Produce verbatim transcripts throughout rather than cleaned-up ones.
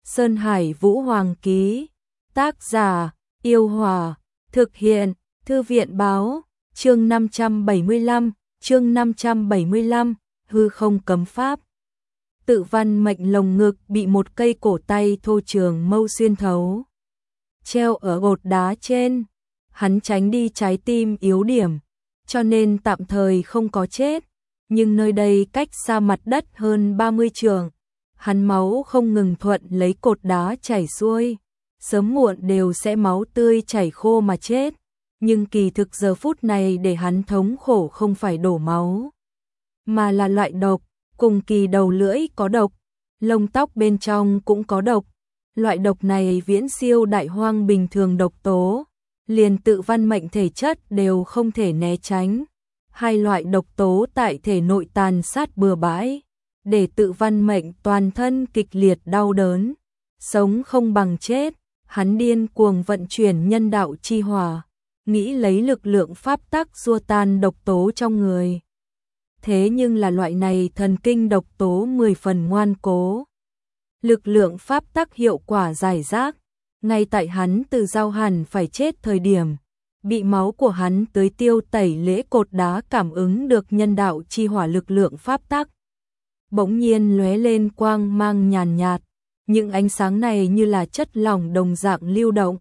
Sơn Hải Vũ Hoàng ký. Tác giả: Yêu Hòa. Thực hiện: Thư viện báo. Chương năm trăm bảy mươi lăm, chương năm trăm bảy mươi lăm, hư không cấm pháp. Tự Văn Mệnh lồng ngực bị một cây cổ tay thô trường mâu xuyên thấu, treo ở cột đá trên. Hắn tránh đi trái tim yếu điểm, cho nên tạm thời không có chết, nhưng nơi đây cách xa mặt đất hơn ba mươi trượng. Hắn máu không ngừng thuận lấy cột đá chảy xuôi, sớm muộn đều sẽ máu tươi chảy khô mà chết. Nhưng kỳ thực giờ phút này để hắn thống khổ không phải đổ máu, mà là loại độc. Cùng kỳ đầu lưỡi có độc, lông tóc bên trong cũng có độc. Loại độc này viễn siêu đại hoang bình thường độc tố, liền Tự Văn Mệnh thể chất đều không thể né tránh. Hai loại độc tố tại thể nội tàn sát bừa bãi, để Tự Văn Mệnh toàn thân kịch liệt đau đớn, sống không bằng chết. Hắn điên cuồng vận chuyển nhân đạo chi hỏa, nghĩ lấy lực lượng pháp tắc xua tan độc tố trong người. Thế nhưng là loại này thần kinh độc tố mười phần ngoan cố, lực lượng pháp tắc hiệu quả giải rác. Ngay tại hắn từ giao hẳn phải chết thời điểm, bị máu của hắn tưới tiêu tẩy lễ cột đá cảm ứng được nhân đạo chi hỏa lực lượng pháp tắc, bỗng nhiên lóe lên quang mang nhàn nhạt. Những ánh sáng này như là chất lỏng đồng dạng lưu động,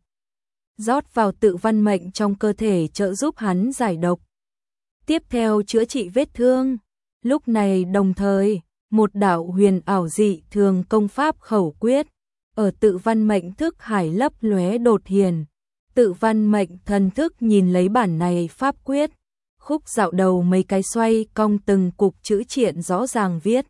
rót vào Tự Văn Mệnh trong cơ thể trợ giúp hắn giải độc, tiếp theo chữa trị vết thương. Lúc này đồng thời, một đạo huyền ảo dị thường công pháp khẩu quyết ở Tự Văn Mệnh thức hải lấp lóe đột hiện. Tự Văn Mệnh thần thức nhìn lấy bản này pháp quyết, khúc dạo đầu mấy cái xoay cong từng cục chữ triện rõ ràng viết: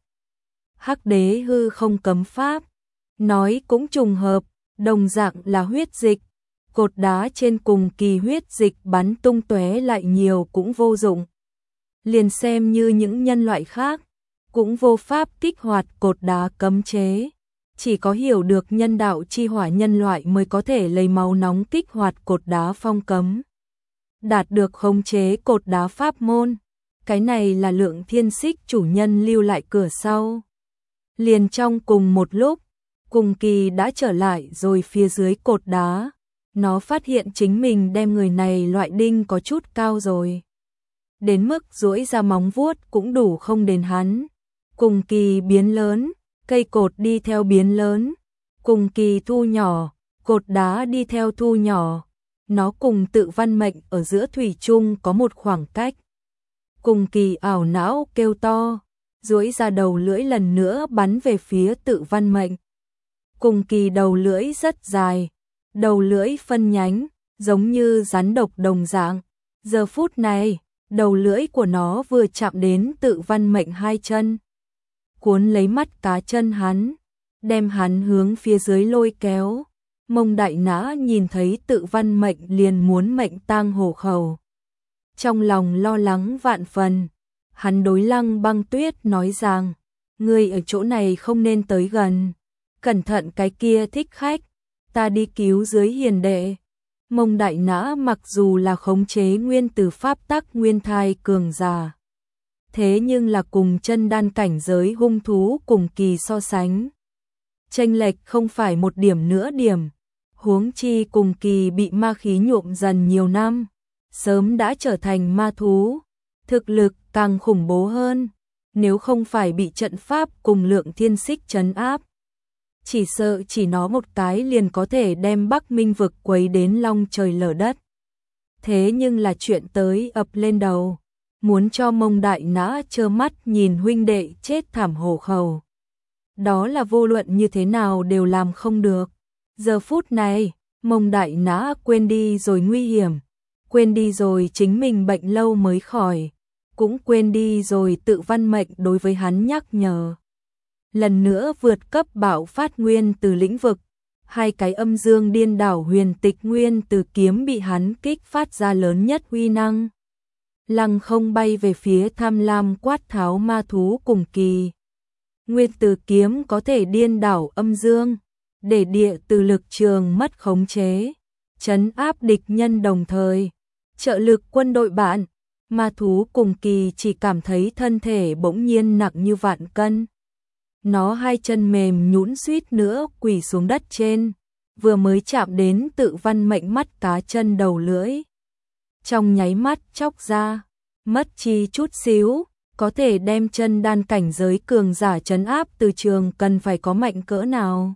Hắc Đế hư không cấm pháp. Nói cũng trùng hợp, đồng dạng là huyết dịch, cột đá trên cùng kỳ huyết dịch bắn tung tóe lại nhiều cũng vô dụng. Liền xem như những nhân loại khác, cũng vô pháp kích hoạt cột đá cấm chế. Chỉ có hiểu được nhân đạo chi hỏa nhân loại mới có thể lấy máu nóng kích hoạt cột đá phong cấm, đạt được khống chế cột đá pháp môn. Cái này là Lượng Thiên Xích chủ nhân lưu lại cửa sau. Liền trong cùng một lúc, cùng kỳ đã trở lại rồi phía dưới cột đá, nó phát hiện chính mình đem người này loại đinh có chút cao rồi, đến mức duỗi ra móng vuốt cũng đủ không đến hắn. Cùng kỳ biến lớn, cây cột đi theo biến lớn, cùng kỳ thu nhỏ, cột đá đi theo thu nhỏ. Nó cùng Tự Văn Mệnh ở giữa thủy chung có một khoảng cách. Cùng kỳ ảo não kêu to, duỗi ra đầu lưỡi lần nữa bắn về phía Tự Văn Mệnh. Cùng kỳ đầu lưỡi rất dài, đầu lưỡi phân nhánh, giống như rắn độc đồng dạng. Giờ phút này, đầu lưỡi của nó vừa chạm đến Tự Văn Mệnh hai chân, cuốn lấy mắt cá chân hắn, đem hắn hướng phía dưới lôi kéo. Mông Đại Nã nhìn thấy Tự Văn Mệnh liền muốn mệnh tang hổ khẩu, trong lòng lo lắng vạn phần. Hắn đối Lăng Băng Tuyết nói rằng: ngươi ở chỗ này không nên tới gần, cẩn thận cái kia thích khách, ta đi cứu dưới hiền đệ. Mông Đại Nã mặc dù là khống chế nguyên tử pháp tắc nguyên thai cường giả, thế nhưng là cùng chân đan cảnh giới hung thú cùng kỳ so sánh, chênh lệch không phải một điểm nữa điểm. Huống chi cùng kỳ bị ma khí nhuộm dần nhiều năm, sớm đã trở thành ma thú, thực lực càng khủng bố hơn. Nếu không phải bị trận pháp cùng Lượng Thiên Xích trấn áp, chỉ sợ chỉ nó một cái liền có thể đem Bắc Minh vực quấy đến long trời lở đất. Thế nhưng là chuyện tới ập lên đầu, muốn cho Mông Đại Nã trơ mắt nhìn huynh đệ chết thảm hổ khẩu, đó là vô luận như thế nào đều làm không được. Giờ phút này, Mông Đại Nã quên đi rồi nguy hiểm, quên đi rồi chính mình bệnh lâu mới khỏi, cũng quên đi rồi Tự Văn Mệnh đối với hắn nhắc nhở. Lần nữa vượt cấp bạo phát nguyên từ lĩnh vực, hai cái âm dương điên đảo huyền tịch nguyên từ kiếm bị hắn kích phát ra lớn nhất uy năng, lăng không bay về phía tham lam quát tháo ma thú cùng kỳ. Nguyên từ kiếm có thể điên đảo âm dương, để địa từ lực trường mất khống chế, trấn áp địch nhân đồng thời trợ lực quân đội bạn. Ma thú cùng kỳ chỉ cảm thấy thân thể bỗng nhiên nặng như vạn cân. nó hai chân mềm nhũn suýt nữa quỳ xuống đất trên, vừa mới chạm đến Tự Văn Mệnh mắt cá chân đầu lưỡi. Trong nháy mắt chóc ra, mất chi chút xíu, có thể đem chân đan cảnh giới cường giả trấn áp từ trường cần phải có mạnh cỡ nào.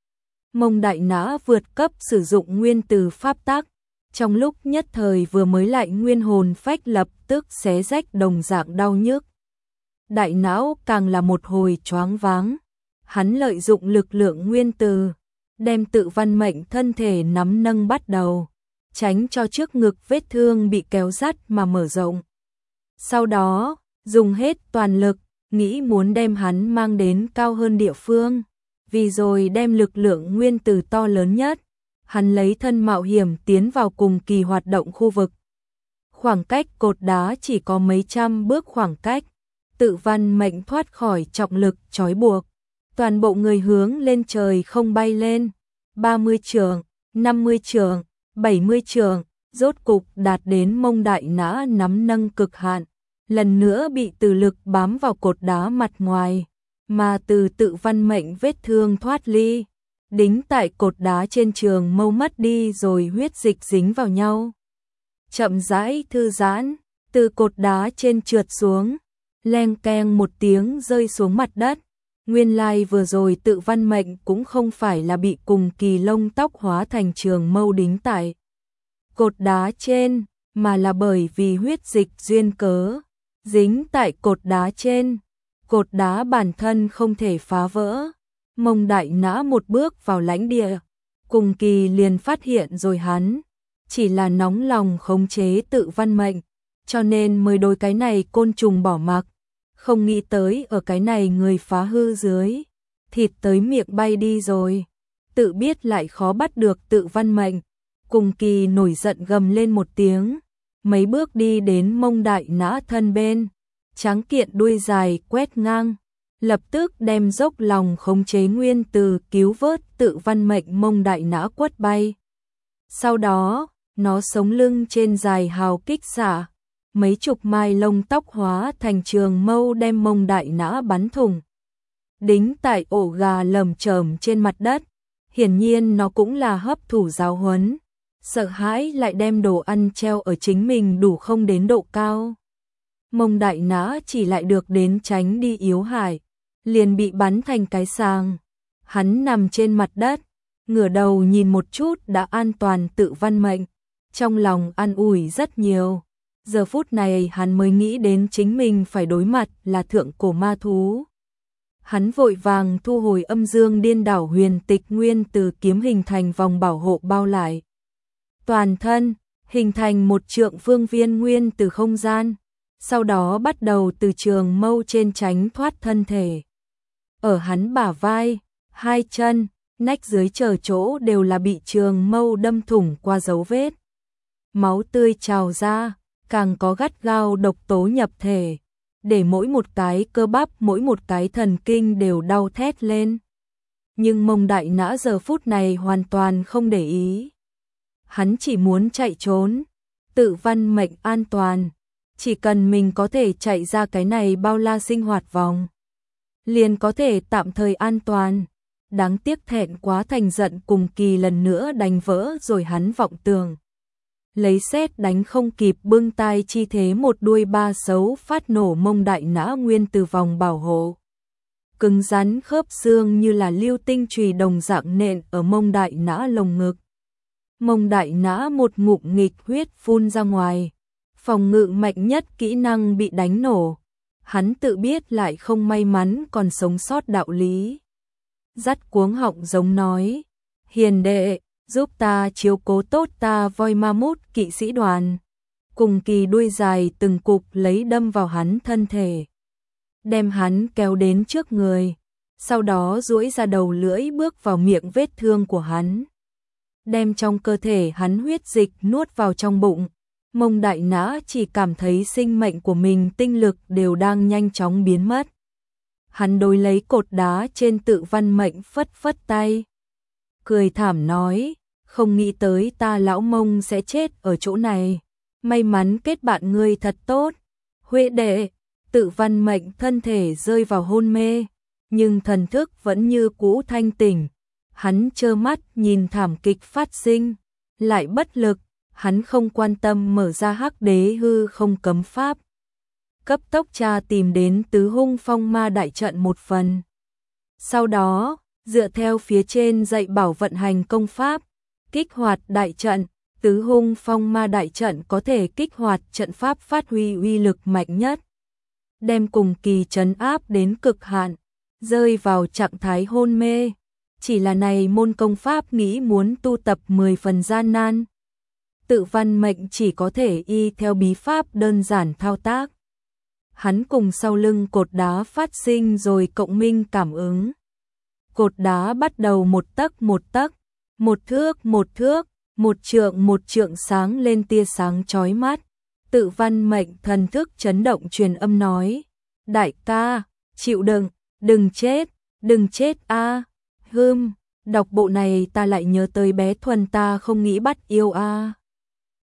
Mông Đại Nã vượt cấp sử dụng nguyên từ pháp tắc, trong lúc nhất thời vừa mới lại nguyên hồn phách lập tức xé rách đồng dạng đau nhức. Đại não càng là một hồi choáng váng, hắn lợi dụng lực lượng nguyên từ, đem Tự Văn Mệnh thân thể nắm nâng bắt đầu, tránh cho trước ngực vết thương bị kéo dắt mà mở rộng. Sau đó, dùng hết toàn lực, nghĩ muốn đem hắn mang đến cao hơn địa phương, vì rồi đem lực lượng nguyên từ to lớn nhất, hắn lấy thân mạo hiểm tiến vào cùng kỳ hoạt động khu vực. Khoảng cách cột đá chỉ có mấy trăm bước khoảng cách, Tự Văn Mệnh thoát khỏi trọng lực trói buộc, toàn bộ người hướng lên trời không bay lên, ba mươi trượng, năm mươi trượng, bảy mươi trượng, rốt cục đạt đến Mông Đại Nã nắm nâng cực hạn, lần nữa bị từ lực bám vào cột đá mặt ngoài, mà từ Tự Văn Mệnh vết thương thoát ly, đính tại cột đá trên trường mâu mất đi rồi huyết dịch dính vào nhau. Chậm rãi thư giãn, từ cột đá trên trượt xuống, leng keng một tiếng rơi xuống mặt đất. Nguyên lai vừa rồi Tự Văn Mệnh cũng không phải là bị cùng kỳ lông tóc hóa thành trường mâu đính tại cột đá trên, mà là bởi vì huyết dịch duyên cớ, dính tại cột đá trên. Cột đá bản thân không thể phá vỡ. Mông Đại Nã một bước vào lãnh địa, cùng kỳ liền phát hiện rồi hắn, chỉ là nóng lòng khống chế Tự Văn Mệnh, cho nên mới đối cái này côn trùng bỏ mặc, không nghĩ tới ở cái này người phá hư dưới, thịt tới miệng bay đi rồi, tự biết lại khó bắt được Tự Văn Mệnh, cùng kỳ nổi giận gầm lên một tiếng, mấy bước đi đến Mông Đại Nã thân bên, tráng kiện đuôi dài quét ngang, lập tức đem dốc lòng khống chế nguyên từ cứu vớt Tự Văn Mệnh Mông Đại Nã quất bay. Sau đó, nó sống lưng trên dài hào kích xả, mấy chục mai lông tóc hóa thành trường mâu đem Mông Đại Nã bắn thủng, đính tại ổ gà lởm chởm trên mặt đất. Hiển nhiên nó cũng là hấp thụ giáo huấn, sợ hãi lại đem đồ ăn treo ở chính mình đủ không đến độ cao. Mông Đại Nã chỉ lại được đến tránh đi yếu hại, liền bị bắn thành cái sàng. Hắn nằm trên mặt đất, ngửa đầu nhìn một chút đã an toàn Tự Văn Mệnh, trong lòng an ủi rất nhiều. Giờ phút này hắn mới nghĩ đến chính mình phải đối mặt là thượng cổ ma thú. Hắn vội vàng thu hồi âm dương điên đảo huyền tịch nguyên từ kiếm hình thành vòng bảo hộ bao lại toàn thân, hình thành một trượng phương viên nguyên từ không gian, sau đó bắt đầu từ trường mâu trên tránh thoát thân thể. Ở hắn bả vai, hai chân, nách dưới chờ chỗ đều là bị trường mâu đâm thủng qua dấu vết. Máu tươi trào ra, càng có gắt gao độc tố nhập thể, để mỗi một cái cơ bắp, mỗi một cái thần kinh đều đau thét lên. Nhưng Mông Đại Nã giờ phút này hoàn toàn không để ý. Hắn chỉ muốn chạy trốn, Tự Văn Mệnh an toàn, chỉ cần mình có thể chạy ra cái này bao la sinh hoạt vòng, liền có thể tạm thời an toàn. Đáng tiếc thẹn quá thành giận cùng kỳ lần nữa đánh vỡ rồi hắn vọng tưởng. Lấy sét đánh không kịp bưng tay chi thế một đuôi ba xấu phát nổ Mông Đại Nã nguyên từ vòng bảo hộ. Cứng rắn khớp xương như là lưu tinh chùy đồng dạng nện ở Mông Đại Nã lồng ngực. Mông Đại Nã một ngụm nghịch huyết phun ra ngoài, phòng ngự mạnh nhất kỹ năng bị đánh nổ. Hắn tự biết lại không may mắn còn sống sót đạo lý. Dắt cuống họng giống nói, hiền đệ, giúp ta chiếu cố tốt ta voi ma mút kỵ sĩ đoàn. Cùng kỳ đuôi dài từng cục lấy đâm vào hắn thân thể, đem hắn kéo đến trước người, sau đó duỗi ra đầu lưỡi bước vào miệng vết thương của hắn, đem trong cơ thể hắn huyết dịch nuốt vào trong bụng. Mông Đại Nã chỉ cảm thấy sinh mệnh của mình tinh lực đều đang nhanh chóng biến mất. Hắn đối lấy cột đá trên Tự Văn Mệnh phất phất tay, cười thảm nói, không nghĩ tới ta lão Mông sẽ chết ở chỗ này, may mắn kết bạn ngươi thật tốt. Huệ đệ. Tự Văn Mệnh thân thể rơi vào hôn mê, nhưng thần thức vẫn như cũ thanh tỉnh. Hắn trơ mắt nhìn thảm kịch phát sinh, lại bất lực, hắn không quan tâm mở ra Hắc Đế hư không cấm pháp. Cấp tốc tra tìm đến Tứ Hung Phong Ma đại trận một phần. Sau đó, dựa theo phía trên dạy bảo vận hành công pháp, kích hoạt đại trận. Tứ Hung Phong Ma đại trận có thể kích hoạt trận pháp phát huy uy lực mạnh nhất, đem cùng kỳ trấn áp đến cực hạn, rơi vào trạng thái hôn mê. Chỉ là này môn công pháp nghĩ muốn tu tập mười phần gian nan. Tự Văn Mệnh chỉ có thể y theo bí pháp đơn giản thao tác. Hắn cùng sau lưng cột đá phát sinh rồi cộng minh cảm ứng. Cột đá bắt đầu một tấc một tấc, một thước một thước, một trượng một trượng sáng lên tia sáng chói mắt. Tự Văn Mệnh thần thức chấn động truyền âm nói: đại ca, chịu đựng, đừng chết, đừng chết a. À. Hừm, đọc bộ này ta lại nhớ tới bé Thuần ta không nghĩ bắt yêu a. À.